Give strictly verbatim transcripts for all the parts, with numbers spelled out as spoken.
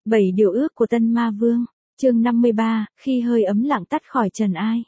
Bảy điều ước của Tân Ma Vương, chương năm mươi ba, khi hơi ấm lặng tắt khỏi trần ai.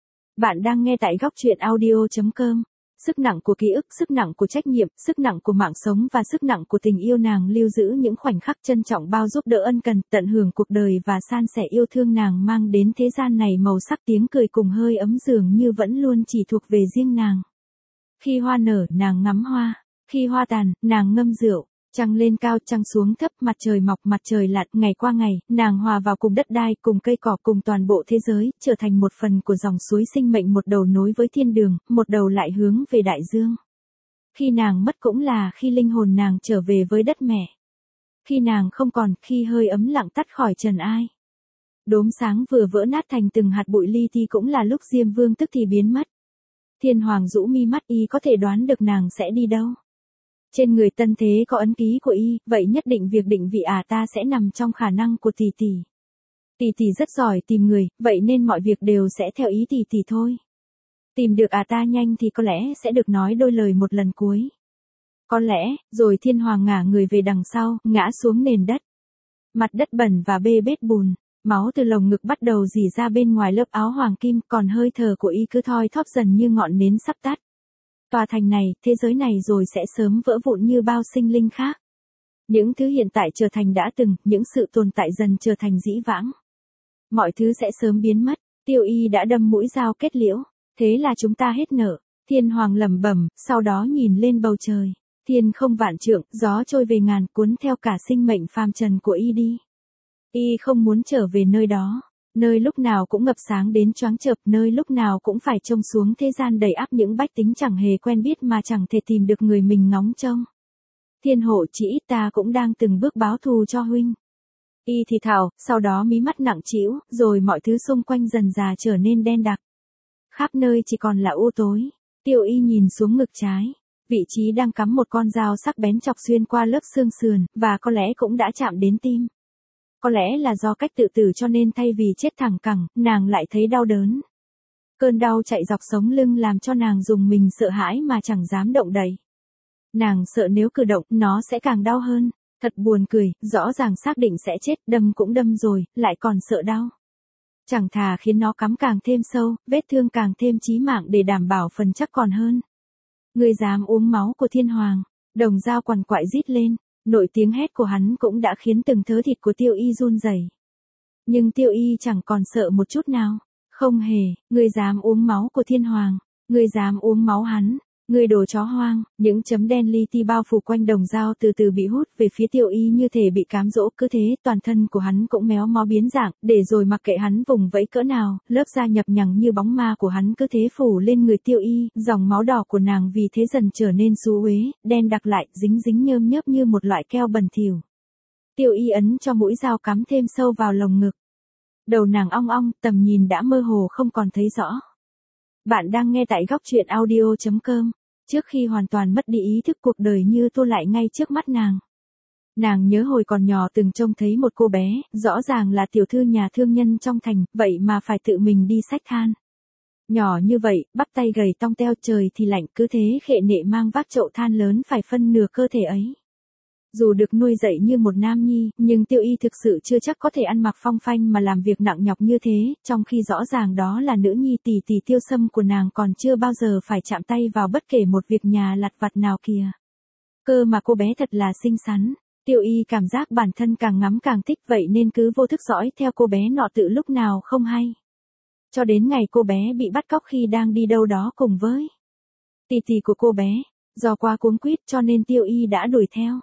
Bạn đang nghe tại góc truyện audio chấm com. Sức nặng của ký ức, sức nặng của trách nhiệm, sức nặng của mạng sống và sức nặng của tình yêu, nàng lưu giữ những khoảnh khắc trân trọng bao giúp đỡ ân cần, tận hưởng cuộc đời và san sẻ yêu thương. Nàng mang đến thế gian này màu sắc tiếng cười cùng hơi ấm dường như vẫn luôn chỉ thuộc về riêng nàng. Khi hoa nở, nàng ngắm hoa. Khi hoa tàn, nàng ngâm rượu. Trăng lên cao, trăng xuống thấp, mặt trời mọc, mặt trời lặn, ngày qua ngày, nàng hòa vào cùng đất đai, cùng cây cỏ, cùng toàn bộ thế giới, trở thành một phần của dòng suối sinh mệnh, một đầu nối với thiên đường, một đầu lại hướng về đại dương. Khi nàng mất cũng là khi linh hồn nàng trở về với đất mẹ. Khi nàng không còn, khi hơi ấm lặng tắt khỏi trần ai. Đốm sáng vừa vỡ nát thành từng hạt bụi li ti cũng là lúc Diêm Vương tức thì biến mất. Thiên Hoàng rũ mi mắt, y có thể đoán được nàng sẽ đi đâu. Trên người Tân Thế có ấn ký của y, vậy nhất định việc định vị à ta sẽ nằm trong khả năng của tỷ tỷ. Tỷ tỷ rất giỏi tìm người, vậy nên mọi việc đều sẽ theo ý tỷ tỷ thôi. Tìm được à ta nhanh thì có lẽ sẽ được nói đôi lời một lần cuối. Có lẽ, rồi Thiên Hoàng ngả người về đằng sau, ngã xuống nền đất. Mặt đất bẩn và bê bết bùn, máu từ lồng ngực bắt đầu rỉ ra bên ngoài lớp áo hoàng kim, còn hơi thở của y cứ thoi thóp dần như ngọn nến sắp tắt. Tòa thành này, thế giới này rồi sẽ sớm vỡ vụn như bao sinh linh khác. Những thứ hiện tại trở thành đã từng, những sự tồn tại dần trở thành dĩ vãng. Mọi thứ sẽ sớm biến mất, Tiêu Y đã đâm mũi dao kết liễu, thế là chúng ta hết nợ. Thiên Hoàng lẩm bẩm, sau đó nhìn lên bầu trời. Thiên không vạn trượng, gió trôi về ngàn, cuốn theo cả sinh mệnh phàm trần của Y đi. Y không muốn trở về nơi đó. Nơi lúc nào cũng ngập sáng đến choáng chợp, nơi lúc nào cũng phải trông xuống thế gian đầy ắp những bách tính chẳng hề quen biết mà chẳng thể tìm được người mình ngóng trông. Thiên hộ chỉ ít ta cũng đang từng bước báo thù cho huynh. Y thì thào, sau đó mí mắt nặng trĩu, rồi mọi thứ xung quanh dần dà trở nên đen đặc. Khắp nơi chỉ còn là u tối. Tiêu Y nhìn xuống ngực trái. Vị trí đang cắm một con dao sắc bén chọc xuyên qua lớp xương sườn, và có lẽ cũng đã chạm đến tim. Có lẽ là do cách tự tử cho nên thay vì chết thẳng cẳng, nàng lại thấy đau đớn. Cơn đau chạy dọc sống lưng làm cho nàng rùng mình sợ hãi mà chẳng dám động đậy. Nàng sợ nếu cử động, nó sẽ càng đau hơn. Thật buồn cười, rõ ràng xác định sẽ chết, đâm cũng đâm rồi, lại còn sợ đau. Chẳng thà khiến nó cắm càng thêm sâu, vết thương càng thêm chí mạng để đảm bảo phần chắc còn hơn. Ngươi dám uống máu của Thiên Hoàng, đồng dao quằn quại rít lên. Nội tiếng hét của hắn cũng đã khiến từng thớ thịt của Tiêu Y run rẩy. Nhưng Tiêu Y chẳng còn sợ một chút nào. Không hề, ngươi dám uống máu của Thiên Hoàng, ngươi dám uống máu hắn, ngươi đồ chó hoang. Những chấm đen li ti bao phủ quanh đồng dao từ từ bị hút về phía Tiêu Y như thể bị cám dỗ, cứ thế toàn thân của hắn cũng méo mó biến dạng, để rồi mặc kệ hắn vùng vẫy cỡ nào, lớp da nhập nhằng như bóng ma của hắn cứ thế phủ lên người Tiêu Y, dòng máu đỏ của nàng vì thế dần trở nên xú uế, đen đặc lại, dính dính nhơm nhớp như một loại keo bẩn thỉu. Tiêu Y ấn cho mũi dao cắm thêm sâu vào lồng ngực. Đầu nàng ong ong, tầm nhìn đã mơ hồ không còn thấy rõ. Bạn đang nghe tại góc truyện audio chấm com. Trước khi hoàn toàn mất đi ý thức, cuộc đời như tô lại ngay trước mắt nàng. Nàng nhớ hồi còn nhỏ từng trông thấy một cô bé, rõ ràng là tiểu thư nhà thương nhân trong thành, vậy mà phải tự mình đi xách than. Nhỏ như vậy, bắp tay gầy tong teo, trời thì lạnh, cứ thế khệ nệ mang vác chậu than lớn phải phân nửa cơ thể ấy. Dù được nuôi dạy như một nam nhi, nhưng Tiêu Y thực sự chưa chắc có thể ăn mặc phong phanh mà làm việc nặng nhọc như thế, trong khi rõ ràng đó là nữ nhi tỷ tỷ Tiêu Sâm của nàng còn chưa bao giờ phải chạm tay vào bất kể một việc nhà lặt vặt nào kìa. Cơ mà cô bé thật là xinh xắn. Tiêu Y cảm giác bản thân càng ngắm càng thích, vậy nên cứ vô thức dõi theo cô bé nọ tự lúc nào không hay. Cho đến ngày cô bé bị bắt cóc khi đang đi đâu đó cùng với tỷ tỷ của cô bé, do quá cuống quýt cho nên Tiêu Y đã đuổi theo.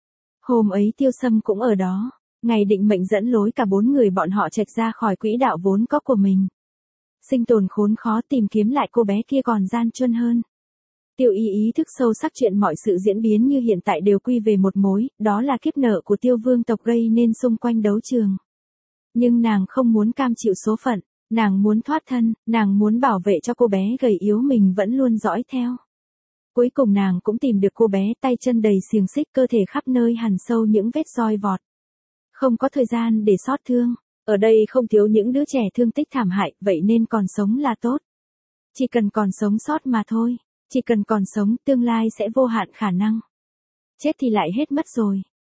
Hôm ấy Tiêu Sâm cũng ở đó, ngày định mệnh dẫn lối cả bốn người bọn họ chệch ra khỏi quỹ đạo vốn có của mình. Sinh tồn khốn khó, tìm kiếm lại cô bé kia còn gian truân hơn. Tiêu Y ý thức sâu sắc chuyện mọi sự diễn biến như hiện tại đều quy về một mối, đó là kiếp nợ của Tiêu Vương tộc gây nên xung quanh đấu trường. Nhưng nàng không muốn cam chịu số phận, nàng muốn thoát thân, nàng muốn bảo vệ cho cô bé gầy yếu mình vẫn luôn dõi theo. Cuối cùng nàng cũng tìm được cô bé, tay chân đầy xiềng xích, cơ thể khắp nơi hằn sâu những vết roi vọt. Không có thời gian để xót thương, ở đây không thiếu những đứa trẻ thương tích thảm hại, vậy nên còn sống là tốt. Chỉ cần còn sống sót mà thôi, chỉ cần còn sống, tương lai sẽ vô hạn khả năng. Chết thì lại hết mất rồi.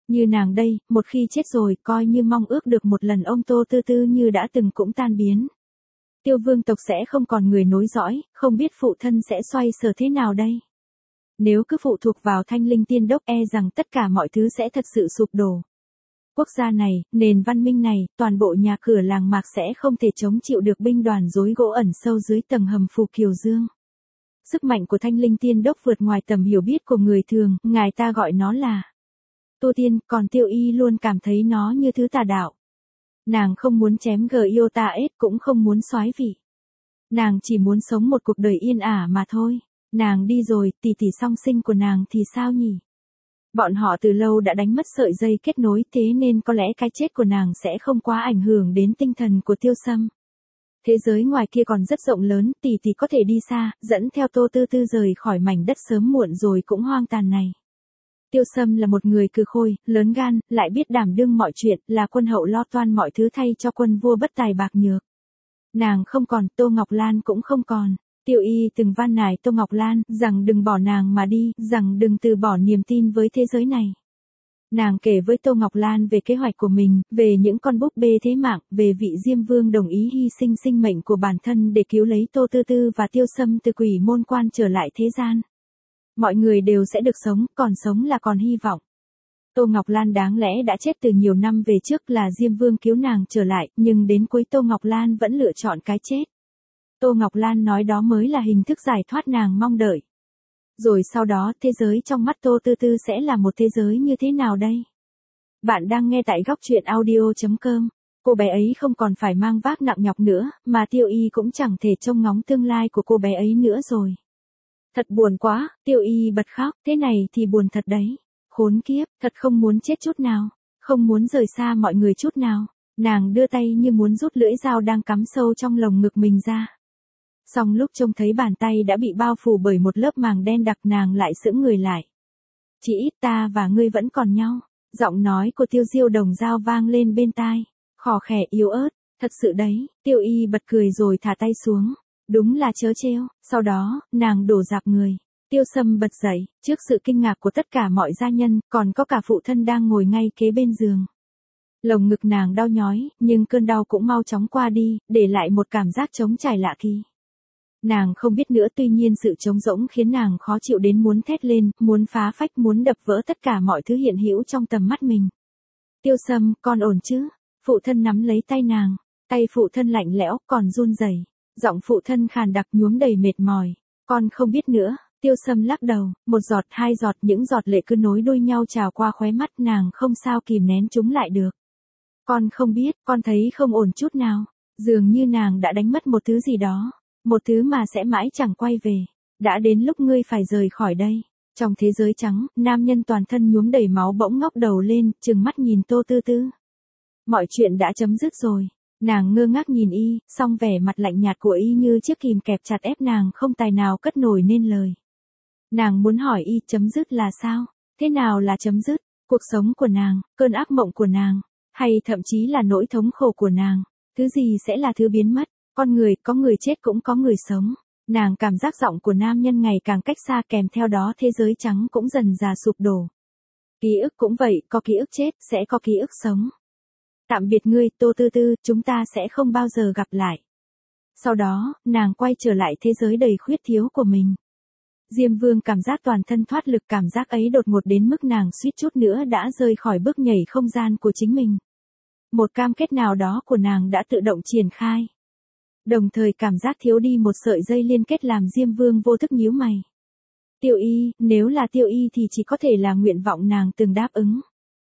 Như nàng đây, một khi chết rồi, coi như mong ước được một lần ông Tô Tư Tư như đã từng cũng tan biến. Tiêu vương tộc sẽ không còn người nối dõi, không biết phụ thân sẽ xoay sở thế nào đây. Nếu cứ phụ thuộc vào Thanh Linh Tiên Đốc e rằng tất cả mọi thứ sẽ thật sự sụp đổ. Quốc gia này, nền văn minh này, toàn bộ nhà cửa làng mạc sẽ không thể chống chịu được binh đoàn rối gỗ ẩn sâu dưới tầng hầm Phù Kiều Dương. Sức mạnh của Thanh Linh Tiên Đốc vượt ngoài tầm hiểu biết của người thường, ngài ta gọi nó là tu tiên, còn Tiêu Y luôn cảm thấy nó như thứ tà đạo. Nàng không muốn chém Giota S cũng không muốn soái vị. Nàng chỉ muốn sống một cuộc đời yên ả mà thôi. Nàng đi rồi, tỷ tỷ song sinh của nàng thì sao nhỉ? Bọn họ từ lâu đã đánh mất sợi dây kết nối, thế nên có lẽ cái chết của nàng sẽ không quá ảnh hưởng đến tinh thần của Tiêu Sâm. Thế giới ngoài kia còn rất rộng lớn, tỷ tỷ có thể đi xa, dẫn theo Tô Tư Tư rời khỏi mảnh đất sớm muộn rồi cũng hoang tàn này. Tiêu Sâm là một người cừ khôi, lớn gan, lại biết đảm đương mọi chuyện, là quân hậu lo toan mọi thứ thay cho quân vua bất tài bạc nhược. Nàng không còn, Tô Ngọc Lan cũng không còn. Tiêu Y từng van nài Tô Ngọc Lan, rằng đừng bỏ nàng mà đi, rằng đừng từ bỏ niềm tin với thế giới này. Nàng kể với Tô Ngọc Lan về kế hoạch của mình, về những con búp bê thế mạng, về vị Diêm Vương đồng ý hy sinh sinh mệnh của bản thân để cứu lấy Tô Tư Tư và Tiêu Sâm từ quỷ môn quan trở lại thế gian. Mọi người đều sẽ được sống, còn sống là còn hy vọng. Tô Ngọc Lan đáng lẽ đã chết từ nhiều năm về trước là Diêm Vương cứu nàng trở lại, nhưng đến cuối Tô Ngọc Lan vẫn lựa chọn cái chết. Tô Ngọc Lan nói đó mới là hình thức giải thoát nàng mong đợi. Rồi sau đó, thế giới trong mắt Tô Tư Tư sẽ là một thế giới như thế nào đây? Bạn đang nghe tại góc truyện audio chấm com. Cô bé ấy không còn phải mang vác nặng nhọc nữa, mà Tiêu Y cũng chẳng thể trông ngóng tương lai của cô bé ấy nữa rồi. Thật buồn quá, Tiêu Y bật khóc, thế này thì buồn thật đấy. Khốn kiếp, thật không muốn chết chút nào, không muốn rời xa mọi người chút nào. Nàng đưa tay như muốn rút lưỡi dao đang cắm sâu trong lồng ngực mình ra. Song lúc trông thấy bàn tay đã bị bao phủ bởi một lớp màng đen đặc, nàng lại sững người lại. Chỉ ít ta và ngươi vẫn còn nhau. Giọng nói của Tiêu Diêu Đồng Dao vang lên bên tai, khò khè yếu ớt. Thật sự đấy, Tiêu Y bật cười rồi thả tay xuống. Đúng là trớ trêu. Sau đó, nàng đổ dạp người. Tiêu Sâm bật dậy, trước sự kinh ngạc của tất cả mọi gia nhân, còn có cả phụ thân đang ngồi ngay kế bên giường. Lồng ngực nàng đau nhói, nhưng cơn đau cũng mau chóng qua đi, để lại một cảm giác trống trải lạ kỳ. Nàng không biết nữa, tuy nhiên sự trống rỗng khiến nàng khó chịu đến muốn thét lên, muốn phá phách, muốn đập vỡ tất cả mọi thứ hiện hữu trong tầm mắt mình. Tiêu Sâm, con ổn chứ? Phụ thân nắm lấy tay nàng, tay phụ thân lạnh lẽo, còn run rẩy. Giọng phụ thân khàn đặc nhuốm đầy mệt mỏi. Con không biết nữa. Tiêu Sâm lắc đầu, một giọt, hai giọt, những giọt lệ cứ nối đuôi nhau trào qua khóe mắt, nàng không sao kìm nén chúng lại được. Con không biết, con thấy không ổn chút nào. Dường như nàng đã đánh mất một thứ gì đó. Một thứ mà sẽ mãi chẳng quay về. Đã đến lúc ngươi phải rời khỏi đây. Trong thế giới trắng, nam nhân toàn thân nhuốm đầy máu bỗng ngóc đầu lên, trừng mắt nhìn Tô Tư Tư. Mọi chuyện đã chấm dứt rồi. Nàng ngơ ngác nhìn y, song vẻ mặt lạnh nhạt của y như chiếc kìm kẹp chặt ép nàng không tài nào cất nổi nên lời. Nàng muốn hỏi y chấm dứt là sao? Thế nào là chấm dứt? Cuộc sống của nàng, cơn ác mộng của nàng, hay thậm chí là nỗi thống khổ của nàng? Thứ gì sẽ là thứ biến mất? Con người, có người chết cũng có người sống. Nàng cảm giác giọng của nam nhân ngày càng cách xa, kèm theo đó thế giới trắng cũng dần dà sụp đổ. Ký ức cũng vậy, có ký ức chết, sẽ có ký ức sống. Tạm biệt ngươi, Tô Tư Tư, chúng ta sẽ không bao giờ gặp lại. Sau đó, nàng quay trở lại thế giới đầy khuyết thiếu của mình. Diêm Vương cảm giác toàn thân thoát lực, cảm giác ấy đột ngột đến mức nàng suýt chút nữa đã rơi khỏi bước nhảy không gian của chính mình. Một cam kết nào đó của nàng đã tự động triển khai. Đồng thời cảm giác thiếu đi một sợi dây liên kết làm Diêm Vương vô thức nhíu mày. Tiêu Y, nếu là Tiêu Y thì chỉ có thể là nguyện vọng nàng từng đáp ứng.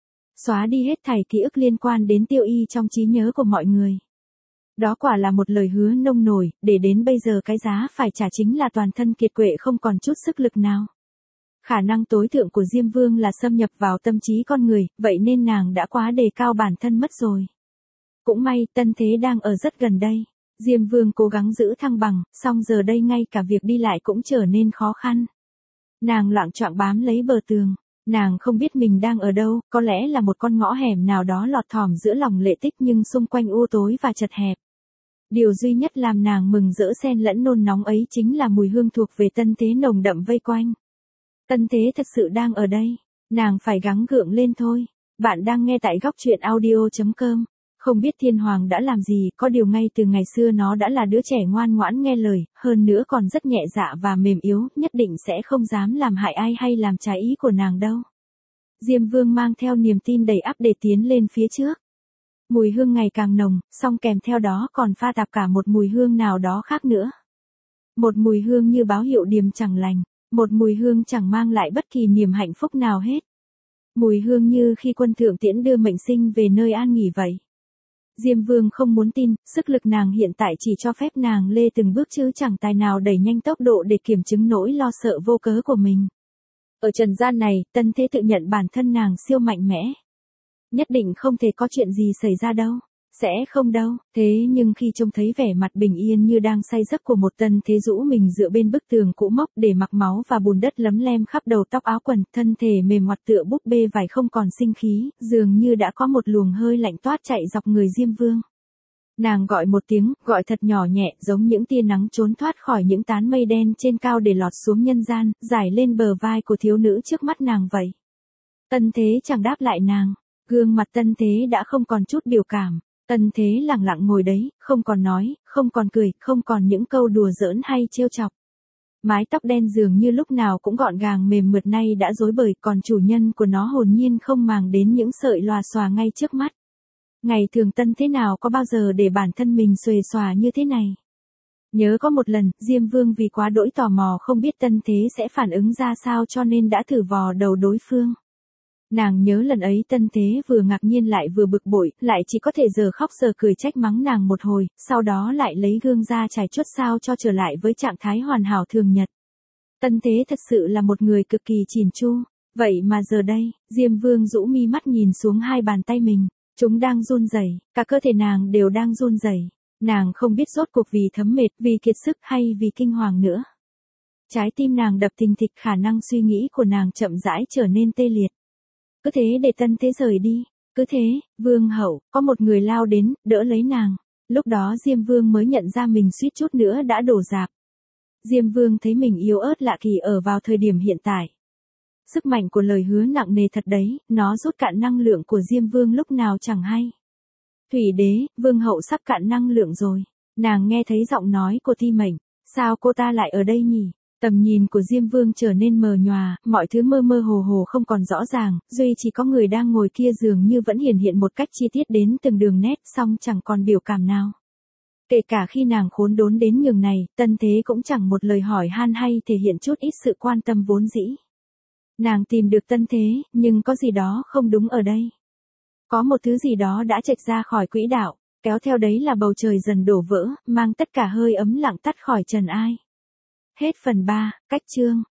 Xóa đi hết thảy ký ức liên quan đến Tiêu Y trong trí nhớ của mọi người. Đó quả là một lời hứa nông nổi, để đến bây giờ cái giá phải trả chính là toàn thân kiệt quệ không còn chút sức lực nào. Khả năng tối thượng của Diêm Vương là xâm nhập vào tâm trí con người, vậy nên nàng đã quá đề cao bản thân mất rồi. Cũng may, tân thế đang ở rất gần đây. Diêm Vương cố gắng giữ thăng bằng, song giờ đây ngay cả việc đi lại cũng trở nên khó khăn. Nàng loạng choạng bám lấy bờ tường. Nàng không biết mình đang ở đâu, có lẽ là một con ngõ hẻm nào đó lọt thỏm giữa lòng lệ tích nhưng xung quanh u tối và chật hẹp. Điều duy nhất làm nàng mừng rỡ xen lẫn nôn nóng ấy chính là mùi hương thuộc về tân thế nồng đậm vây quanh. Tân thế thật sự đang ở đây. Nàng phải gắng gượng lên thôi. Bạn đang nghe tại góc truyện audio chấm com. Không biết Thiên Hoàng đã làm gì, có điều ngay từ ngày xưa nó đã là đứa trẻ ngoan ngoãn nghe lời, hơn nữa còn rất nhẹ dạ và mềm yếu, nhất định sẽ không dám làm hại ai hay làm trái ý của nàng đâu. Diêm Vương mang theo niềm tin đầy ắp để tiến lên phía trước. Mùi hương ngày càng nồng, song kèm theo đó còn pha tạp cả một mùi hương nào đó khác nữa. Một mùi hương như báo hiệu điềm chẳng lành, một mùi hương chẳng mang lại bất kỳ niềm hạnh phúc nào hết. Mùi hương như khi quân thượng tiễn đưa mệnh sinh về nơi an nghỉ vậy. Diêm Vương không muốn tin, sức lực nàng hiện tại chỉ cho phép nàng lê từng bước chứ chẳng tài nào đẩy nhanh tốc độ để kiểm chứng nỗi lo sợ vô cớ của mình. Ở trần gian này, Tân Thế tự nhận bản thân nàng siêu mạnh mẽ. Nhất định không thể có chuyện gì xảy ra đâu. Sẽ không đâu, thế nhưng khi trông thấy vẻ mặt bình yên như đang say giấc của một Tân Thế rũ mình dựa bên bức tường cũ mốc để mặc máu và bùn đất lấm lem khắp đầu tóc áo quần, thân thể mềm ngoặt tựa búp bê vải không còn sinh khí, dường như đã có một luồng hơi lạnh toát chạy dọc người Diêm Vương. Nàng gọi một tiếng, gọi thật nhỏ nhẹ, giống những tia nắng trốn thoát khỏi những tán mây đen trên cao để lọt xuống nhân gian, rải lên bờ vai của thiếu nữ trước mắt nàng vậy. Tân Thế chẳng đáp lại nàng, gương mặt Tân Thế đã không còn chút biểu cảm. Tân Thế lặng lặng ngồi đấy, không còn nói, không còn cười, không còn những câu đùa giỡn hay trêu chọc. Mái tóc đen dường như lúc nào cũng gọn gàng mềm mượt nay đã rối bời, còn chủ nhân của nó hồn nhiên không màng đến những sợi lòa xòa ngay trước mắt. Ngày thường Tân Thế nào có bao giờ để bản thân mình xuề xòa như thế này. Nhớ có một lần, Diêm Vương vì quá đỗi tò mò không biết Tân Thế sẽ phản ứng ra sao cho nên đã thử vò đầu đối phương. Nàng nhớ lần ấy Tân Thế vừa ngạc nhiên lại vừa bực bội, lại chỉ có thể giờ khóc giờ cười trách mắng nàng một hồi, sau đó lại lấy gương ra chải chuốt sao cho trở lại với trạng thái hoàn hảo thường nhật. Tân Thế thật sự là một người cực kỳ chỉn chu, vậy mà giờ đây, Diêm Vương rũ mi mắt nhìn xuống hai bàn tay mình, chúng đang run rẩy, cả cơ thể nàng đều đang run rẩy. Nàng không biết rốt cuộc vì thấm mệt, vì kiệt sức hay vì kinh hoàng nữa. Trái tim nàng đập thình thịch, khả năng suy nghĩ của nàng chậm rãi trở nên tê liệt. Cứ thế để Tân Thế rời đi, cứ thế, Vương hậu, có một người lao đến, đỡ lấy nàng. Lúc đó Diêm Vương mới nhận ra mình suýt chút nữa đã đổ rạp. Diêm Vương thấy mình yếu ớt lạ kỳ ở vào thời điểm hiện tại. Sức mạnh của lời hứa nặng nề thật đấy, nó rút cạn năng lượng của Diêm Vương lúc nào chẳng hay. Thủy đế, Vương hậu sắp cạn năng lượng rồi. Nàng nghe thấy giọng nói của Thi Mệnh, sao cô ta lại ở đây nhỉ? Tầm nhìn của Diêm Vương trở nên mờ nhòa, mọi thứ mơ mơ hồ hồ không còn rõ ràng, duy chỉ có người đang ngồi kia dường như vẫn hiển hiện một cách chi tiết đến từng đường nét, song chẳng còn biểu cảm nào. Kể cả khi nàng khốn đốn đến nhường này, Tân Thế cũng chẳng một lời hỏi han hay thể hiện chút ít sự quan tâm vốn dĩ. Nàng tìm được Tân Thế, nhưng có gì đó không đúng ở đây. Có một thứ gì đó đã chệch ra khỏi quỹ đạo, kéo theo đấy là bầu trời dần đổ vỡ, mang tất cả hơi ấm lặng tắt khỏi trần ai. Hết phần ba, cách chương.